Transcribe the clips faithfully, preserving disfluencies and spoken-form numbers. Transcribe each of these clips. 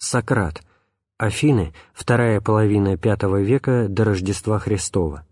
Сократ. Афины, вторая половина пятого века до Рождества Христова.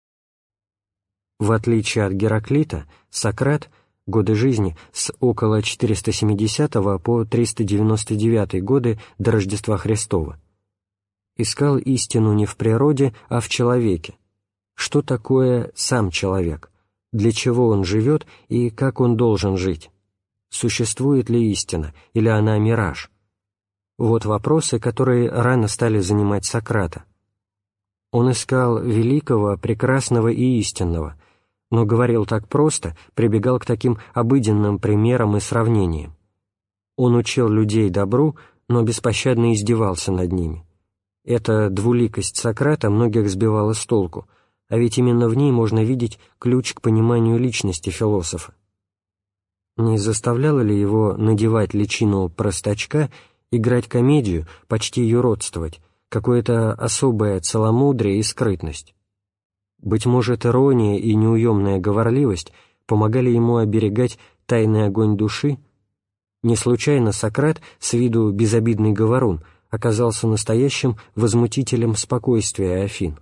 В отличие от Гераклита, Сократ, годы жизни с около четыреста семидесятого по триста девяносто девятый годы до Рождества Христова, искал истину не в природе, а в человеке. Что такое сам человек? Для чего он живет и как он должен жить? Существует ли истина, или она мираж? Вот вопросы, которые рано стали занимать Сократа. Он искал великого, прекрасного и истинного, но говорил так просто, прибегал к таким обыденным примерам и сравнениям. Он учил людей добру, но беспощадно издевался над ними. Эта двуликость Сократа многих сбивала с толку, а ведь именно в ней можно видеть ключ к пониманию личности философа. Не заставляло ли его надевать личину простачка, играть комедию, почти юродствовать, какое-то особое целомудрие и скрытность? Быть может, ирония и неуемная говорливость помогали ему оберегать тайный огонь души? Не случайно Сократ, с виду безобидный говорун, оказался настоящим возмутителем спокойствия Афин.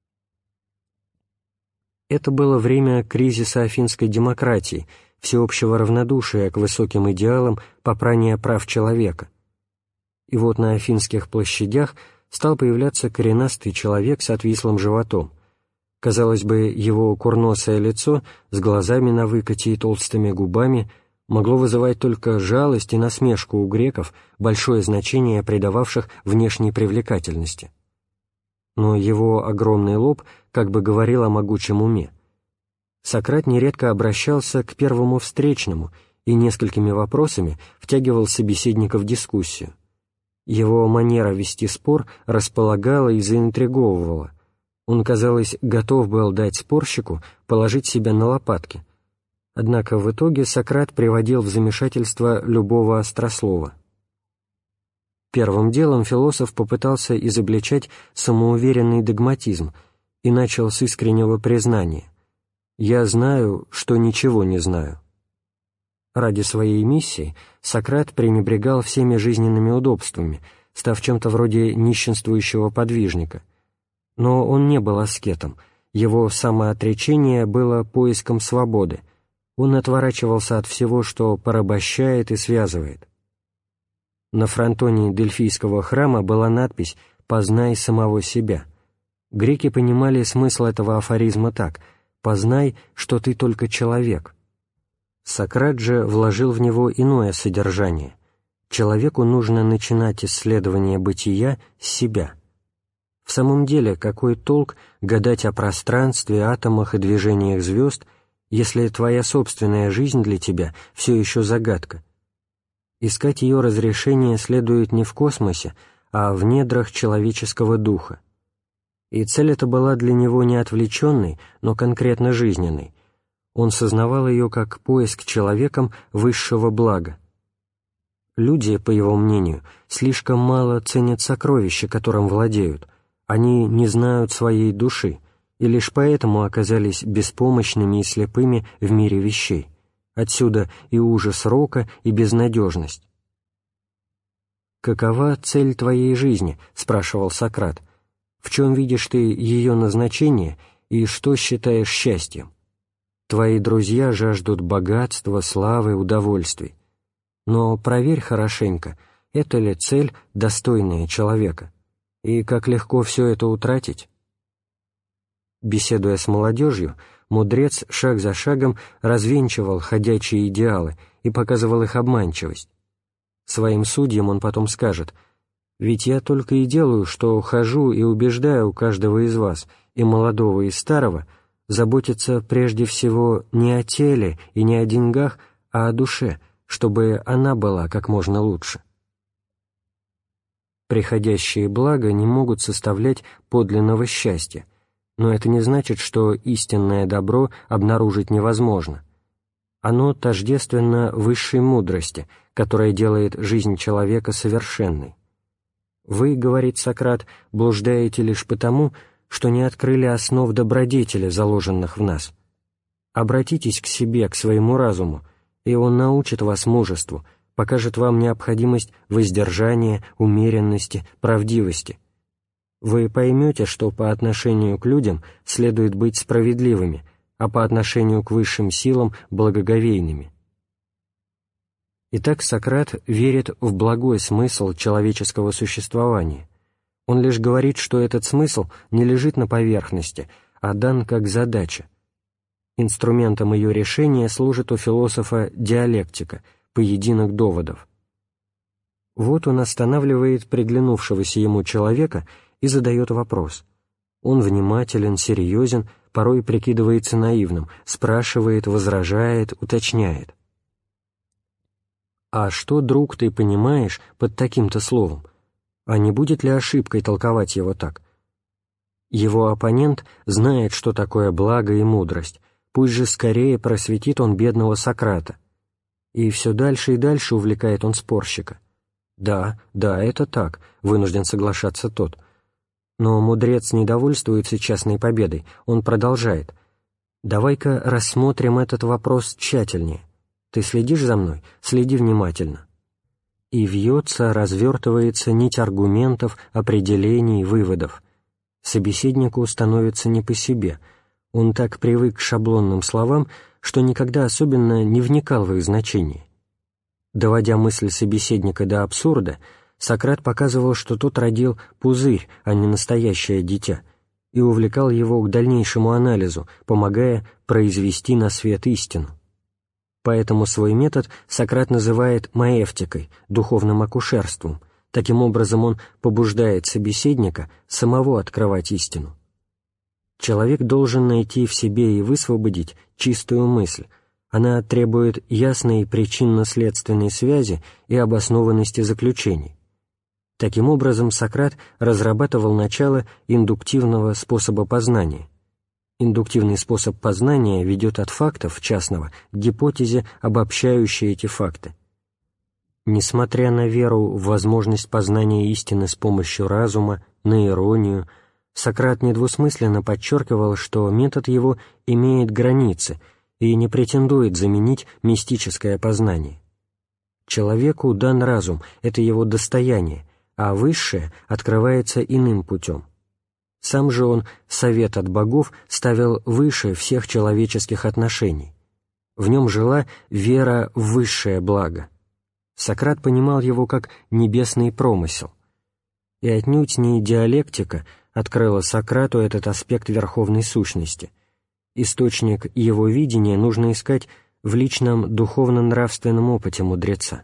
Это было время кризиса афинской демократии, всеобщего равнодушия к высоким идеалам попрания прав человека. И вот на афинских площадях стал появляться коренастый человек с отвислым животом. Казалось бы, его курносое лицо с глазами на выкате и толстыми губами могло вызывать только жалость и насмешку у греков, большое значение придававших внешней привлекательности. Но его огромный лоб как бы говорил о могучем уме. Сократ нередко обращался к первому встречному и несколькими вопросами втягивал собеседника в дискуссию. Его манера вести спор располагала и заинтриговывала. Он, казалось, готов был дать спорщику положить себя на лопатки. Однако в итоге Сократ приводил в замешательство любого острослова. Первым делом философ попытался изобличать самоуверенный догматизм и начал с искреннего признания: «Я знаю, что ничего не знаю». Ради своей миссии Сократ пренебрегал всеми жизненными удобствами, став чем-то вроде нищенствующего подвижника. Но он не был аскетом, его самоотречение было поиском свободы, он отворачивался от всего, что порабощает и связывает. На фронтоне Дельфийского храма была надпись «Познай самого себя». Греки понимали смысл этого афоризма так: «Познай, что ты только человек». Сократ же вложил в него иное содержание. Человеку нужно начинать исследование бытия с себя. В самом деле, какой толк гадать о пространстве, атомах и движениях звезд, если твоя собственная жизнь для тебя все еще загадка? Искать ее разрешение следует не в космосе, а в недрах человеческого духа. И цель эта была для него не отвлеченной, но конкретно жизненной. Он сознавал ее как поиск человеком высшего блага. Люди, по его мнению, слишком мало ценят сокровища, которым владеют, они не знают своей души, и лишь поэтому оказались беспомощными и слепыми в мире вещей. Отсюда и ужас рока, и безнадежность. «Какова цель твоей жизни?» — спрашивал Сократ. «В чем видишь ты ее назначение и что считаешь счастьем? Твои друзья жаждут богатства, славы, удовольствий. Но проверь хорошенько, это ли цель, достойная человека, и как легко все это утратить?» Беседуя с молодежью, мудрец шаг за шагом развенчивал ходячие идеалы и показывал их обманчивость. Своим судьям он потом скажет: «Ведь я только и делаю, что хожу и убеждаю каждого из вас, и молодого, и старого, заботиться прежде всего не о теле и не о деньгах, а о душе, чтобы она была как можно лучше». Приходящие блага не могут составлять подлинного счастья, но это не значит, что истинное добро обнаружить невозможно. Оно тождественно высшей мудрости, которая делает жизнь человека совершенной. Вы, говорит Сократ, блуждаете лишь потому, что не открыли основ добродетели, заложенных в нас. Обратитесь к себе, к своему разуму, и он научит вас мужеству, покажет вам необходимость воздержания, умеренности, правдивости. Вы поймете, что по отношению к людям следует быть справедливыми, а по отношению к высшим силам – благоговейными. Итак, Сократ верит в благой смысл человеческого существования. Он лишь говорит, что этот смысл не лежит на поверхности, а дан как задача. Инструментом ее решения служит у философа диалектика, поединок доводов. Вот он останавливает приглянувшегося ему человека и задает вопрос. Он внимателен, серьезен, порой прикидывается наивным, спрашивает, возражает, уточняет. «А что, друг, ты понимаешь под таким-то словом? А не будет ли ошибкой толковать его так?» Его оппонент знает, что такое благо и мудрость, пусть же скорее просветит он бедного Сократа. И все дальше и дальше увлекает он спорщика. «Да, да, это так», — вынужден соглашаться тот. Но мудрец не довольствуется частной победой, он продолжает. «Давай-ка рассмотрим этот вопрос тщательнее. Ты следишь за мной? Следи внимательно». И вьется, развертывается нить аргументов, определений, выводов. Собеседнику становится не по себе. Он так привык к шаблонным словам, что никогда особенно не вникал в их значение. Доводя мысль собеседника до абсурда, Сократ показывал, что тот родил пузырь, а не настоящее дитя, и увлекал его к дальнейшему анализу, помогая произвести на свет истину. Поэтому свой метод Сократ называет маэвтикой, духовным акушерством. Таким образом он побуждает собеседника самого открывать истину. Человек должен найти в себе и высвободить чистую мысль. Она требует ясной причинно-следственной связи и обоснованности заключений. Таким образом, Сократ разрабатывал начало индуктивного способа познания. Индуктивный способ познания ведет от фактов частного к гипотезе, обобщающей эти факты. Несмотря на веру в возможность познания истины с помощью разума, на иронию, Сократ недвусмысленно подчеркивал, что метод его имеет границы и не претендует заменить мистическое познание. Человеку дан разум, это его достояние, а высшее открывается иным путем. Сам же он совет от богов ставил выше всех человеческих отношений. В нем жила вера в высшее благо. Сократ понимал его как небесный промысел. И отнюдь не диалектика открыла Сократу этот аспект верховной сущности. Источник его видения нужно искать в личном духовно-нравственном опыте мудреца.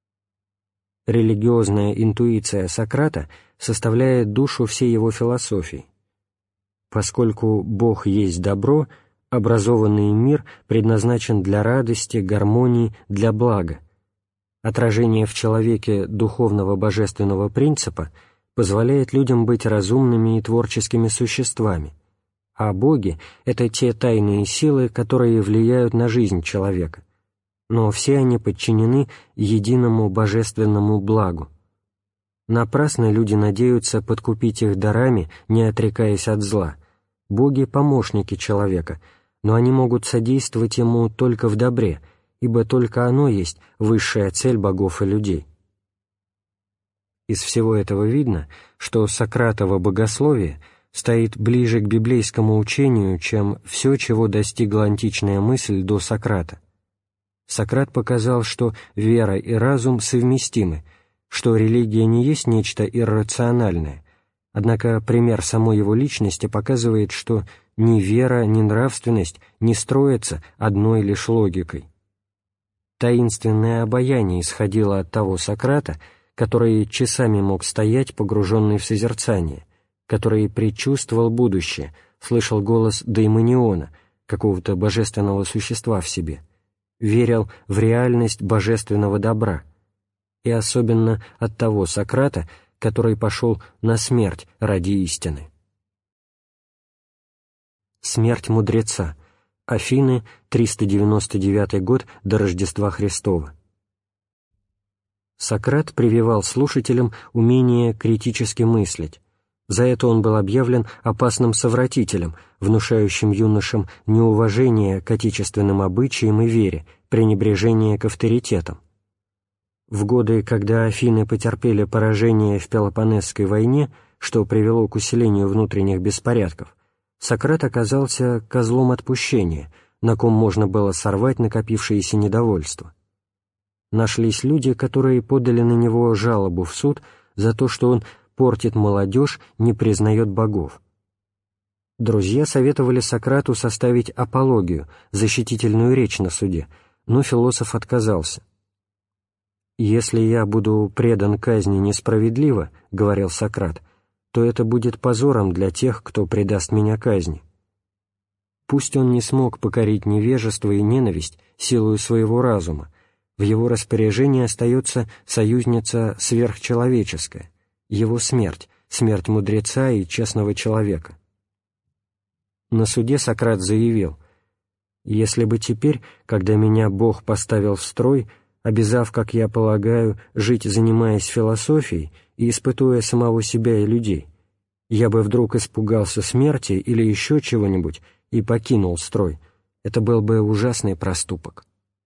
Религиозная интуиция Сократа составляет душу всей его философии. Поскольку Бог есть добро, образованный мир предназначен для радости, гармонии, для блага. Отражение в человеке духовного божественного принципа позволяет людям быть разумными и творческими существами, а боги — это те тайные силы, которые влияют на жизнь человека, но все они подчинены единому божественному благу. Напрасно люди надеются подкупить их дарами, не отрекаясь от зла. Боги — помощники человека, но они могут содействовать ему только в добре, ибо только оно есть высшая цель богов и людей. Из всего этого видно, что Сократово богословие стоит ближе к библейскому учению, чем все, чего достигла античная мысль до Сократа. Сократ показал, что вера и разум совместимы, что религия не есть нечто иррациональное, однако пример самой его личности показывает, что ни вера, ни нравственность не строятся одной лишь логикой. Таинственное обаяние исходило от того Сократа, который часами мог стоять, погруженный в созерцание, который предчувствовал будущее, слышал голос Даймониона, какого-то божественного существа в себе, верил в реальность божественного добра, и особенно от того Сократа, который пошел на смерть ради истины. Смерть мудреца. Афины, триста девяносто девятый год до Рождества Христова. Сократ прививал слушателям умение критически мыслить. За это он был объявлен опасным совратителем, внушающим юношам неуважение к отечественным обычаям и вере, пренебрежение к авторитетам. В годы, когда Афины потерпели поражение в Пелопоннесской войне, что привело к усилению внутренних беспорядков, Сократ оказался козлом отпущения, на ком можно было сорвать накопившееся недовольство. Нашлись люди, которые подали на него жалобу в суд за то, что он портит молодежь, не признает богов. Друзья советовали Сократу составить апологию, защитительную речь на суде, но философ отказался. «Если я буду предан казни несправедливо, — говорил Сократ, — то это будет позором для тех, кто предаст меня казни». Пусть он не смог покорить невежество и ненависть силою своего разума, в его распоряжении остается союзница сверхчеловеческая, его смерть, смерть мудреца и честного человека. На суде Сократ заявил: «Если бы теперь, когда меня Бог поставил в строй, обязав, как я полагаю, жить, занимаясь философией и испытуя самого себя и людей, я бы вдруг испугался смерти или еще чего-нибудь и покинул строй, это был бы ужасный проступок».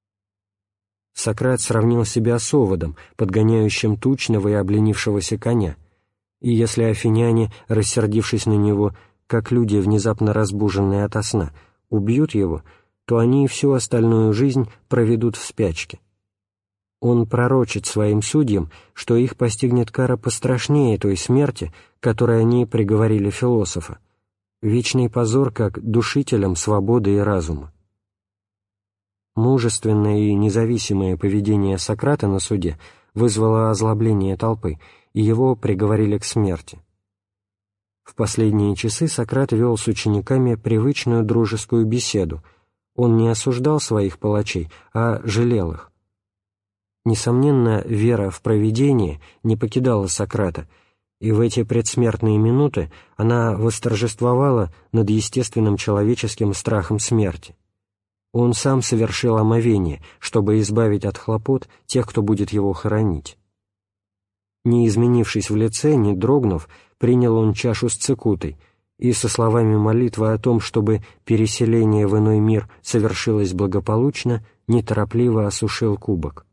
Сократ сравнил себя с оводом, подгоняющим тучного и обленившегося коня, и если афиняне, рассердившись на него, как люди, внезапно разбуженные ото сна, убьют его, то они всю остальную жизнь проведут в спячке. Он пророчит своим судьям, что их постигнет кара пострашнее той смерти, которой они приговорили философа, вечный позор как душителям свободы и разума. Мужественное и независимое поведение Сократа на суде вызвало озлобление толпы, и его приговорили к смерти. В последние часы Сократ вел с учениками привычную дружескую беседу. Он не осуждал своих палачей, а жалел их. Несомненно, вера в провидение не покидала Сократа, и в эти предсмертные минуты она восторжествовала над естественным человеческим страхом смерти. Он сам совершил омовение, чтобы избавить от хлопот тех, кто будет его хоронить. Не изменившись в лице, не дрогнув, принял он чашу с цикутой и со словами молитвы о том, чтобы переселение в иной мир совершилось благополучно, неторопливо осушил кубок.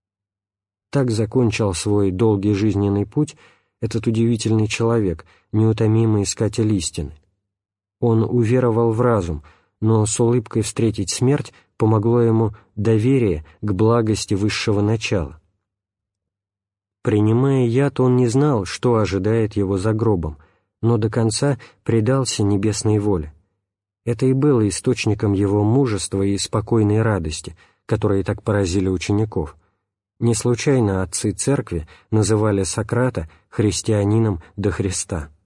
Так закончил свой долгий жизненный путь этот удивительный человек, неутомимый искатель истины. Он уверовал в разум, но с улыбкой встретить смерть помогло ему доверие к благости высшего начала. Принимая яд, он не знал, что ожидает его за гробом, но до конца предался небесной воле. Это и было источником его мужества и спокойной радости, которые так поразили учеников. Не случайно отцы церкви называли Сократа христианином до Христа.